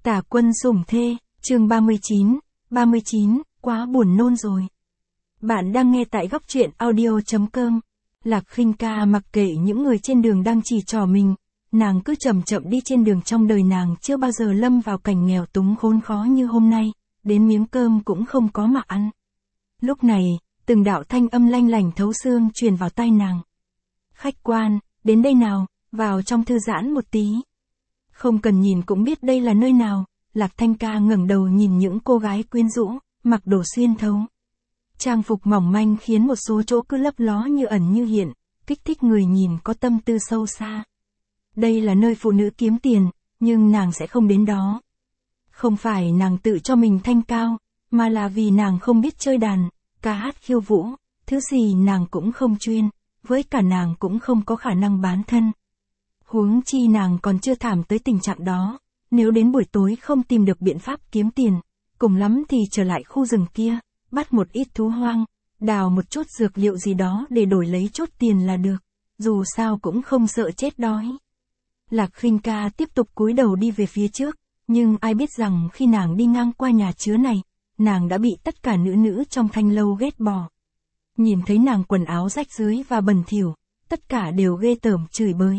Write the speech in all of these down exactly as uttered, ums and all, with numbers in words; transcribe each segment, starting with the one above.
Tả Quân Sủng Thê, chương ba mươi chín, ba mươi chín, quá buồn nôn rồi. Bạn đang nghe tại góc truyện audio chấm com. Lạc Khinh Ca mặc kệ những người trên đường đang chỉ trỏ mình, nàng cứ chậm chậm đi trên đường. Trong đời nàng chưa bao giờ lâm vào cảnh nghèo túng khốn khó như hôm nay, đến miếng cơm cũng không có mà ăn. Lúc này, từng đạo thanh âm lanh lảnh thấu xương truyền vào tai nàng. Khách quan, đến đây nào, vào trong thư giãn một tí. Không cần nhìn cũng biết đây là nơi nào. Lạc Thanh Ca ngẩng đầu nhìn những cô gái quyến rũ, mặc đồ xuyên thấu. Trang phục mỏng manh khiến một số chỗ cứ lấp ló như ẩn như hiện, kích thích người nhìn có tâm tư sâu xa. Đây là nơi phụ nữ kiếm tiền, nhưng nàng sẽ không đến đó. Không phải nàng tự cho mình thanh cao, mà là vì nàng không biết chơi đàn, ca hát khiêu vũ, thứ gì nàng cũng không chuyên, với cả nàng cũng không có khả năng bán thân. Huống chi nàng còn chưa thảm tới tình trạng đó, nếu đến buổi tối không tìm được biện pháp kiếm tiền, cùng lắm thì trở lại khu rừng kia, bắt một ít thú hoang, đào một chút dược liệu gì đó để đổi lấy chút tiền là được, dù sao cũng không sợ chết đói. Lạc Khinh Ca tiếp tục cúi đầu đi về phía trước, nhưng ai biết rằng khi nàng đi ngang qua nhà chứa này, nàng đã bị tất cả nữ nữ trong thanh lâu ghét bỏ. Nhìn thấy nàng quần áo rách rưới và bẩn thỉu, tất cả đều ghê tởm chửi bới.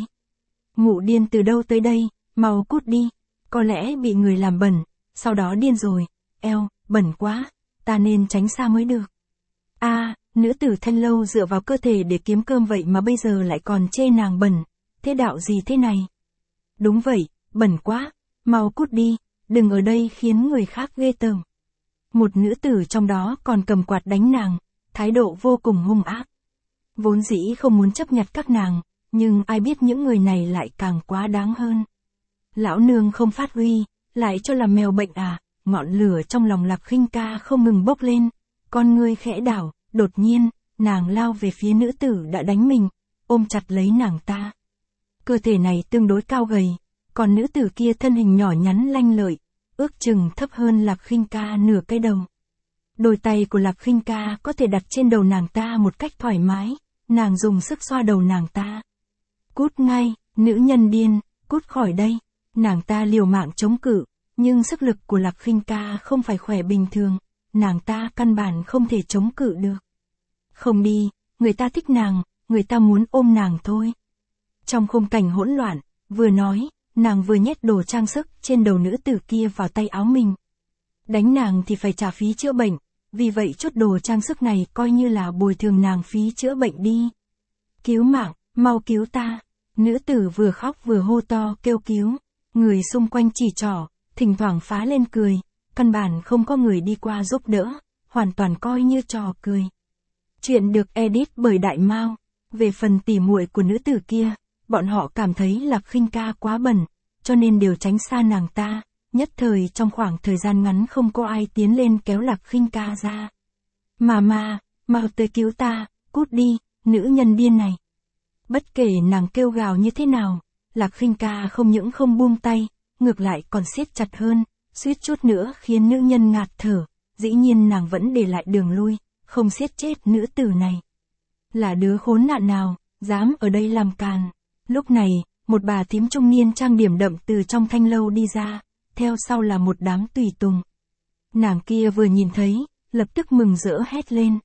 Mụ điên từ đâu tới đây, mau cút đi, có lẽ bị người làm bẩn, sau đó điên rồi, eo, bẩn quá, ta nên tránh xa mới được. A, à, nữ tử thanh lâu dựa vào cơ thể để kiếm cơm vậy mà bây giờ lại còn chê nàng bẩn, thế đạo gì thế này? Đúng vậy, bẩn quá, mau cút đi, đừng ở đây khiến người khác ghê tởm. Một nữ tử trong đó còn cầm quạt đánh nàng, thái độ vô cùng hung ác. Vốn dĩ không muốn chấp nhặt các nàng, nhưng ai biết những người này lại càng quá đáng hơn. Lão nương không phát huy, lại cho làm mèo bệnh à? Ngọn lửa trong lòng Lạc Khinh Ca không ngừng bốc lên, con ngươi khẽ đảo, đột nhiên, nàng lao về phía nữ tử đã đánh mình, ôm chặt lấy nàng ta. Cơ thể này tương đối cao gầy, còn nữ tử kia thân hình nhỏ nhắn lanh lợi, ước chừng thấp hơn Lạc Khinh Ca nửa cái đầu. Đôi tay của Lạc Khinh Ca có thể đặt trên đầu nàng ta một cách thoải mái, nàng dùng sức xoa đầu nàng ta. Cút ngay, nữ nhân điên, cút khỏi đây. Nàng ta liều mạng chống cự, nhưng sức lực của Lạc Khinh Ca không phải khỏe bình thường, nàng ta căn bản không thể chống cự được. Không đi, người ta thích nàng, người ta muốn ôm nàng thôi. Trong khung cảnh hỗn loạn, vừa nói, nàng vừa nhét đồ trang sức trên đầu nữ tử kia vào tay áo mình. Đánh nàng thì phải trả phí chữa bệnh, vì vậy chút đồ trang sức này coi như là bồi thường nàng phí chữa bệnh đi. Cứu mạng, mau cứu ta. Nữ tử vừa khóc vừa hô to kêu cứu. Người xung quanh chỉ trỏ, thỉnh thoảng phá lên cười, căn bản không có người đi qua giúp đỡ, hoàn toàn coi như trò cười. Chuyện được edit bởi Đại Mao. Về phần tỉ muội của nữ tử kia, bọn họ cảm thấy Lạc Khinh Ca quá bẩn, cho nên đều tránh xa nàng ta, nhất thời trong khoảng thời gian ngắn không có ai tiến lên kéo Lạc Khinh Ca ra. Mà mà, mau tới cứu ta, cút đi, nữ nhân điên này. Bất kể nàng kêu gào như thế nào, Lạc Khinh Ca không những không buông tay, ngược lại còn siết chặt hơn, suýt chút nữa khiến nữ nhân ngạt thở, dĩ nhiên nàng vẫn để lại đường lui, không siết chết nữ tử này. Là đứa khốn nạn nào, dám ở đây làm càn. Lúc này, một bà thím trung niên trang điểm đậm từ trong thanh lâu đi ra, theo sau là một đám tùy tùng. Nàng kia vừa nhìn thấy, lập tức mừng rỡ hét lên.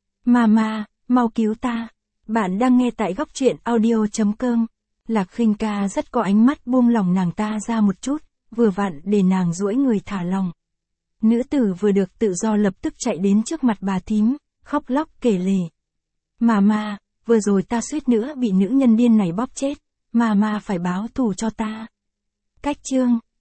Mama, mau cứu ta. Bạn đang nghe tại góc truyện audio chấm com. Lạc Khinh Ca rất có ánh mắt buông lòng nàng ta ra một chút, vừa vặn để nàng duỗi người thả lòng. Nữ tử vừa được tự do lập tức chạy đến trước mặt bà thím, khóc lóc kể lể. Mama, vừa rồi ta suýt nữa bị nữ nhân điên này bóp chết, Mama phải báo thù cho ta. Cách chương